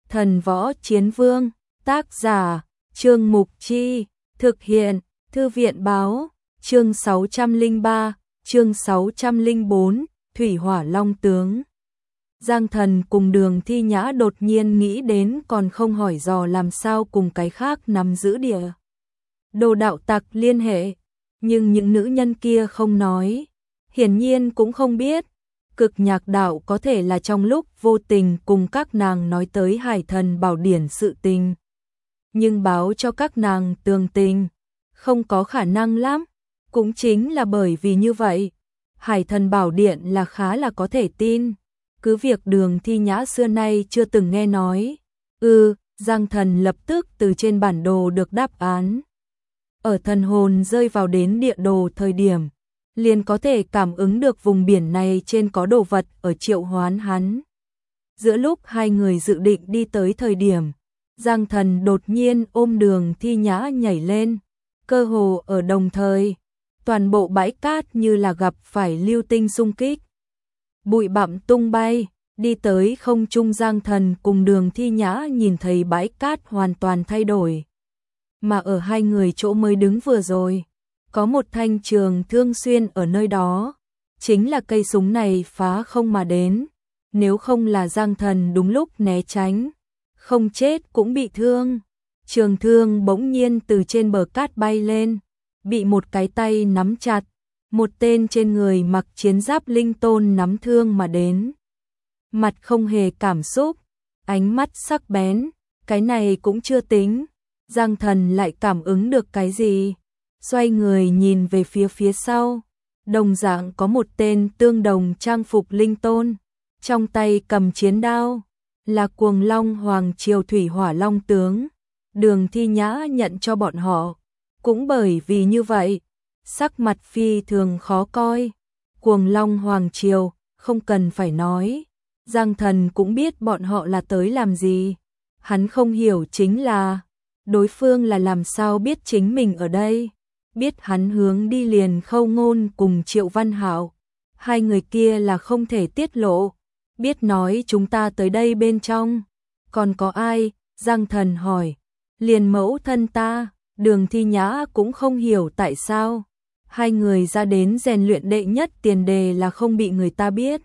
Thần Võ Chiến Vương, tác giả, Trương Mục Chi, thực hiện, Thư viện Báo, chương 603, chương 604, Thủy Hỏa Long Tướng. Giang Thần cùng Đường Thi Nhã đột nhiên nghĩ đến còn không hỏi dò làm sao cùng cái khác nắm giữ địa đồ đạo tặc liên hệ, nhưng những nữ nhân kia không nói, hiển nhiên cũng không biết. Cực Nhạc Đạo có thể là trong lúc vô tình cùng các nàng nói tới Hải Thần Bảo Điển sự tình, nhưng báo cho các nàng tường tình không có khả năng lắm. Cũng chính là bởi vì như vậy, Hải Thần Bảo Điện là khá là có thể tin. Cứ việc Đường Thi Nhã xưa nay chưa từng nghe nói. Giang Thần lập tức từ trên bản đồ được đáp án. Ở thần hồn rơi vào đến địa đồ thời điểm, liền có thể cảm ứng được vùng biển này trên có đồ vật ở triệu hoán hắn. Giữa lúc hai người dự định đi tới thời điểm, Giang Thần đột nhiên ôm Đường Thi Nhã nhảy lên, cơ hồ ở đồng thời, toàn bộ bãi cát như là gặp phải lưu tinh xung kích. Bụi bặm tung bay, đi tới không trung. Giang Thần cùng Đường Thi Nhã nhìn thấy bãi cát hoàn toàn thay đổi. Mà ở hai người chỗ mới đứng vừa rồi, có một thanh trường thương xuyên ở nơi đó, chính là cây súng này phá không mà đến. Nếu không là Giang Thần đúng lúc né tránh, không chết cũng bị thương. Trường thương bỗng nhiên từ trên bờ cát bay lên, bị một cái tay nắm chặt. Một tên trên người mặc chiến giáp linh tôn nắm thương mà đến. Mặt không hề cảm xúc, ánh mắt sắc bén, cái này cũng chưa tính. Giang Thần lại cảm ứng được cái gì? Xoay người nhìn về phía sau, đồng dạng có một tên tương đồng trang phục linh tôn, trong tay cầm chiến đao, là Cuồng Long Hoàng Triều Thủy Hỏa Long Tướng. Đường Thi Nhã nhận cho bọn họ, cũng bởi vì như vậy, sắc mặt phi thường khó coi. Cuồng Long Hoàng Triều, không cần phải nói, Giang Thần cũng biết bọn họ là tới làm gì. Hắn không hiểu chính là, đối phương là làm sao biết chính mình ở đây. Biết hắn hướng đi liền Khâu Ngôn cùng Triệu Văn Hạo, hai người kia là không thể tiết lộ. Biết nói chúng ta tới đây bên trong, còn có ai? Giang Thần hỏi. Liền mẫu thân ta. Đường Thi Nhã cũng không hiểu tại sao hai người ra đến rèn luyện đệ nhất tiền đề là không bị người ta biết.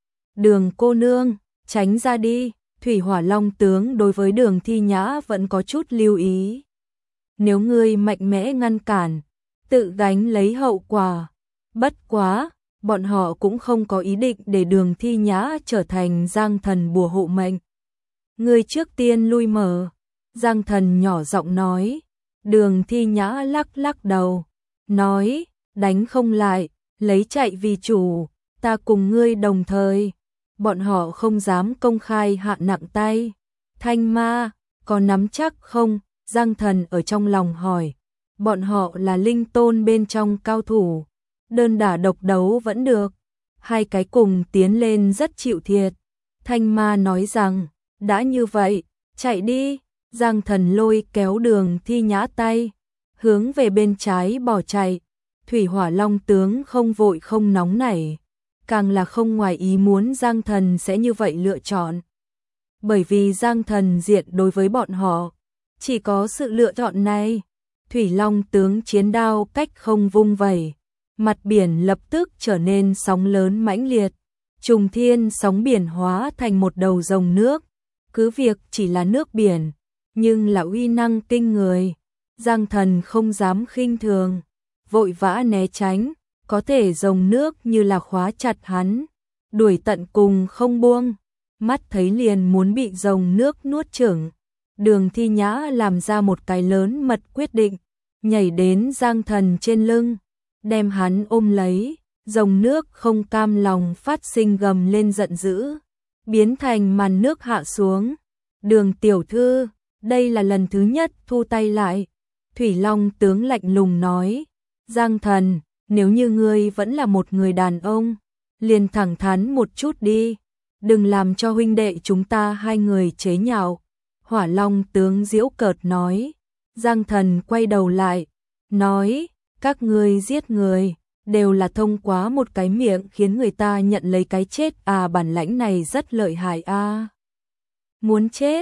Đường cô nương, tránh ra đi. Thủy Hỏa Long Tướng đối với Đường Thi Nhã vẫn có chút lưu ý. Nếu ngươi mạnh mẽ ngăn cản, tự gánh lấy hậu quả. Bất quá, bọn họ cũng không có ý định để Đường Thi Nhã trở thành Giang Thần bùa hộ mệnh. Ngươi trước tiên lui mở. Giang Thần nhỏ giọng nói. Đường Thi Nhã lắc lắc đầu, nói, đánh không lại, lấy chạy vì chủ, ta cùng ngươi đồng thời. Bọn họ không dám công khai hạ nặng tay. Thanh Ma, có nắm chắc không? Giang Thần ở trong lòng hỏi. Bọn họ là linh tôn bên trong cao thủ, đơn đả độc đấu vẫn được, hai cái cùng tiến lên rất chịu thiệt. Thanh Ma nói rằng, đã như vậy, chạy đi. Giang Thần lôi kéo Đường Thi Nhã tay, hướng về bên trái bỏ chạy. Thủy Hỏa Long Tướng không vội không nóng nảy, càng là không ngoài ý muốn Giang Thần sẽ như vậy lựa chọn. Bởi vì Giang Thần diện đối với bọn họ, chỉ có sự lựa chọn này. Thủy Long Tướng chiến đao cách không vung vẩy, mặt biển lập tức trở nên sóng lớn mãnh liệt, trùng thiên sóng biển hóa thành một đầu rồng nước. Cứ việc chỉ là nước biển, nhưng là uy năng kinh người. Giang Thần không dám khinh thường, vội vã né tránh, có thể rồng nước như là khóa chặt hắn, đuổi tận cùng không buông, mắt thấy liền muốn bị rồng nước nuốt chửng. Đường Thi Nhã làm ra một cái lớn mật quyết định, nhảy đến Giang Thần trên lưng, đem hắn ôm lấy. Rồng nước không cam lòng phát sinh gầm lên giận dữ, biến thành màn nước hạ xuống. Đường tiểu thư, đây là lần thứ nhất thu tay lại. Thủy Long Tướng lạnh lùng nói. Giang Thần, nếu như ngươi vẫn là một người đàn ông, liền thẳng thắn một chút đi, đừng làm cho huynh đệ chúng ta hai người chế nhạo. Hỏa Long Tướng giễu cợt nói. Giang Thần quay đầu lại, nói, các ngươi giết người, đều là thông qua một cái miệng khiến người ta nhận lấy cái chết à, bản lãnh này rất lợi hại a. Muốn chết,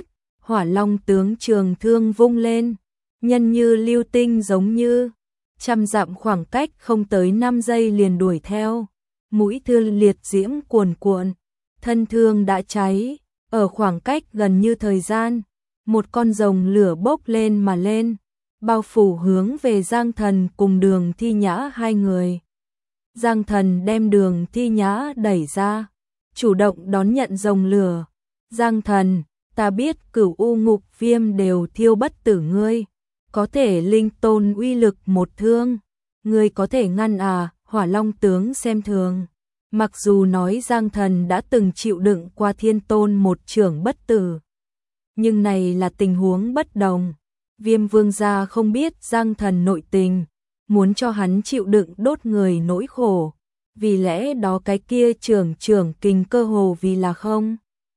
Hỏa Long tướng trường thương vung lên, nhân như lưu tinh giống như, trăm dặm khoảng cách không tới 5 giây liền đuổi theo. Mũi thương liệt diễm cuồn cuộn, thân thương đã cháy, ở khoảng cách gần như thời gian, một con rồng lửa bốc lên mà lên, bao phủ hướng về Giang Thần cùng Đường Thi Nhã hai người. Giang Thần đem Đường Thi Nhã đẩy ra, chủ động đón nhận rồng lửa. Giang Thần, ta biết Cửu U Ngục Viêm đều thiêu bất tử ngươi, có thể linh tôn uy lực một thương, ngươi có thể ngăn à? Hỏa Long tướng xem thường. Mặc dù nói Giang Thần đã từng chịu đựng qua Thiên Tôn một chưởng bất tử, nhưng này là tình huống bất đồng. Viêm Vương gia không biết Giang Thần nội tình, muốn cho hắn chịu đựng đốt người nỗi khổ, vì lẽ đó cái kia trưởng kình cơ hồ vì là không.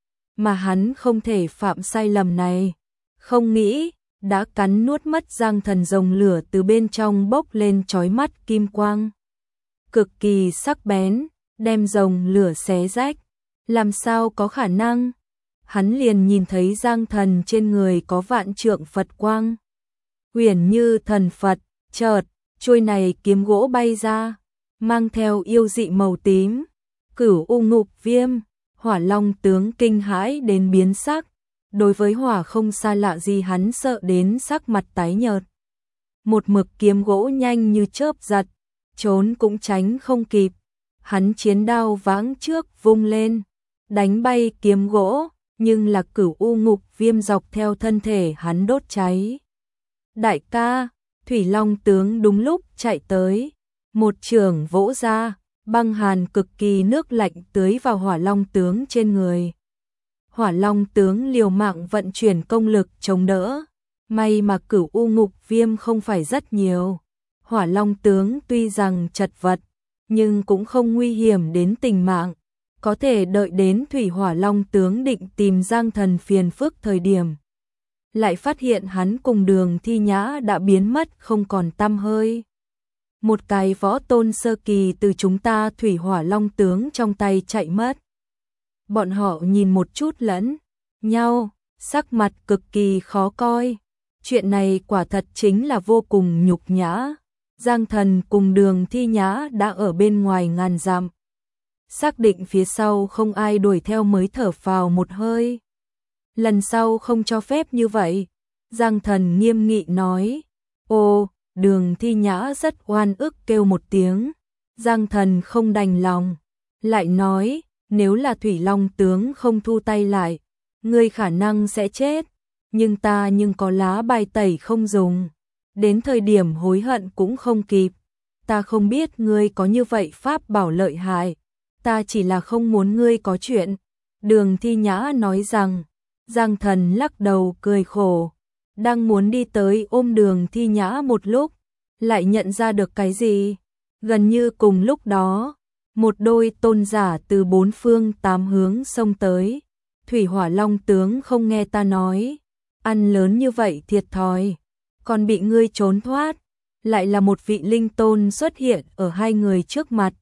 Mà hắn không thể phạm sai lầm này, không nghĩ, đã cắn nuốt mất Giang Thần rồng lửa từ bên trong bốc lên chói mắt kim quang. Cực kỳ sắc bén, đem rồng lửa xé rách, làm sao có khả năng? Hắn liền nhìn thấy Giang Thần trên người có vạn trượng Phật quang, huyền như thần Phật, chợt, chuôi này kiếm gỗ bay ra, mang theo yêu dị màu tím. Cửu U Ngục Viêm, Hỏa Long tướng kinh hãi đến biến sắc, đối với hỏa không xa lạ gì, hắn sợ đến sắc mặt tái nhợt. Một mực kiếm gỗ nhanh như chớp giật, trốn cũng tránh không kịp. Hắn chiến đao vãng trước vung lên, đánh bay kiếm gỗ, nhưng là Cửu U Ngục Viêm dọc theo thân thể hắn đốt cháy. Đại ca, Thủy Long tướng đúng lúc chạy tới, một chưởng vỗ ra, băng hàn cực kỳ nước lạnh tưới vào Hỏa Long tướng trên người. Hỏa Long tướng liều mạng vận chuyển công lực chống đỡ, may mà Cửu U Ngục Viêm không phải rất nhiều. Hỏa Long tướng tuy rằng chật vật, nhưng cũng không nguy hiểm đến tính mạng, có thể đợi đến Thủy Hỏa Long tướng định tìm Giang Thần phiền phức thời điểm, lại phát hiện hắn cùng Đường Thi Nhã đã biến mất không còn tăm hơi. Một cái võ tôn sơ kỳ từ chúng ta Thủy Hỏa Long tướng trong tay chạy mất. Bọn họ nhìn một chút lẫn nhau, sắc mặt cực kỳ khó coi. Chuyện này quả thật chính là vô cùng nhục nhã. Giang Thần cùng Đường Thi Nhã đã ở bên ngoài ngàn dặm, xác định phía sau không ai đuổi theo mới thở phào một hơi. Lần sau không cho phép như vậy. Giang Thần nghiêm nghị nói. Ô, Đường Thi Nhã rất oan ức kêu một tiếng. Giang Thần không đành lòng, lại nói, nếu là Thủy Long tướng không thu tay lại, ngươi khả năng sẽ chết, nhưng ta có lá bài tẩy không dùng, đến thời điểm hối hận cũng không kịp. Ta không biết ngươi có như vậy pháp bảo lợi hại, ta chỉ là không muốn ngươi có chuyện. Đường Thi Nhã nói rằng. Giang Thần lắc đầu cười khổ, đang muốn đi tới ôm Đường Thi Nhã một lúc, lại nhận ra được cái gì. Gần như cùng lúc đó, một đôi tôn giả từ bốn phương tám hướng xông tới. Thủy Hỏa Long tướng không nghe ta nói, ăn lớn như vậy thiệt thòi, còn bị ngươi trốn thoát. Lại là một vị linh tôn xuất hiện ở hai người trước mặt,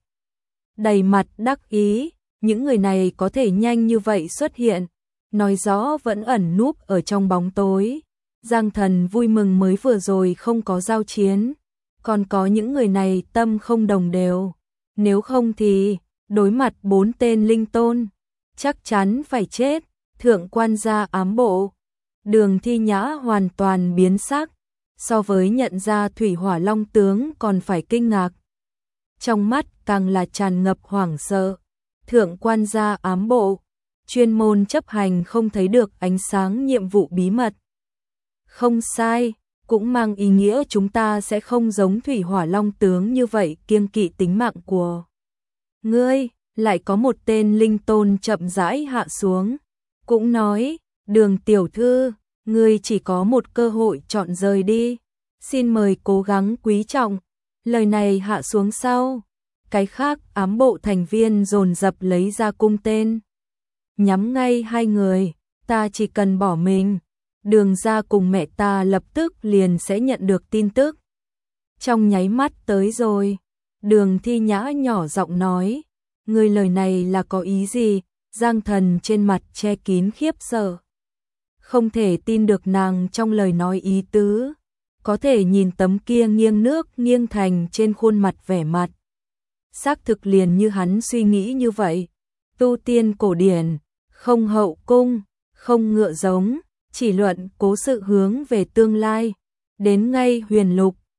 đầy mặt đắc ý. Những người này có thể nhanh như vậy xuất hiện, nói rõ vẫn ẩn núp ở trong bóng tối. Giang Thần vui mừng mới vừa rồi không có giao chiến, còn có những người này tâm không đồng đều, nếu không thì đối mặt 4 tên linh tôn chắc chắn phải chết. Thượng quan gia ám bộ. Đường Thi Nhã hoàn toàn biến sắc, so với nhận ra Thủy Hỏa Long tướng còn phải kinh ngạc, trong mắt càng là tràn ngập hoảng sợ. Thượng quan gia ám bộ, chuyên môn chấp hành không thấy được ánh sáng nhiệm vụ bí mật. Không sai, cũng mang ý nghĩa chúng ta sẽ không giống Thủy Hỏa Long tướng như vậy kiêng kỵ tính mạng của ngươi. Lại có một tên linh tôn chậm rãi hạ xuống, cũng nói, Đường tiểu thư, ngươi chỉ có một cơ hội chọn rời đi, xin mời cố gắng quý trọng. Lời này hạ xuống sau, cái khác ám bộ thành viên dồn dập lấy ra cung tên, nhắm ngay hai người. Ta chỉ cần bỏ mình, Đường gia cùng mẹ ta lập tức liền sẽ nhận được tin tức. Trong nháy mắt tới rồi. Đường Thi Nhã nhỏ giọng nói, ngươi lời này là có ý gì? Giang Thần trên mặt che kín khiếp sợ. không thể tin được nàng trong lời nói ý tứ, có thể nhìn tấm kia nghiêng nước nghiêng thành trên khuôn mặt vẻ mặt. Xác thực liền như hắn suy nghĩ như vậy, tu tiên cổ điển, không hậu cung, không ngựa giống, chỉ luận cố sự hướng về tương lai, đến ngay huyền lục,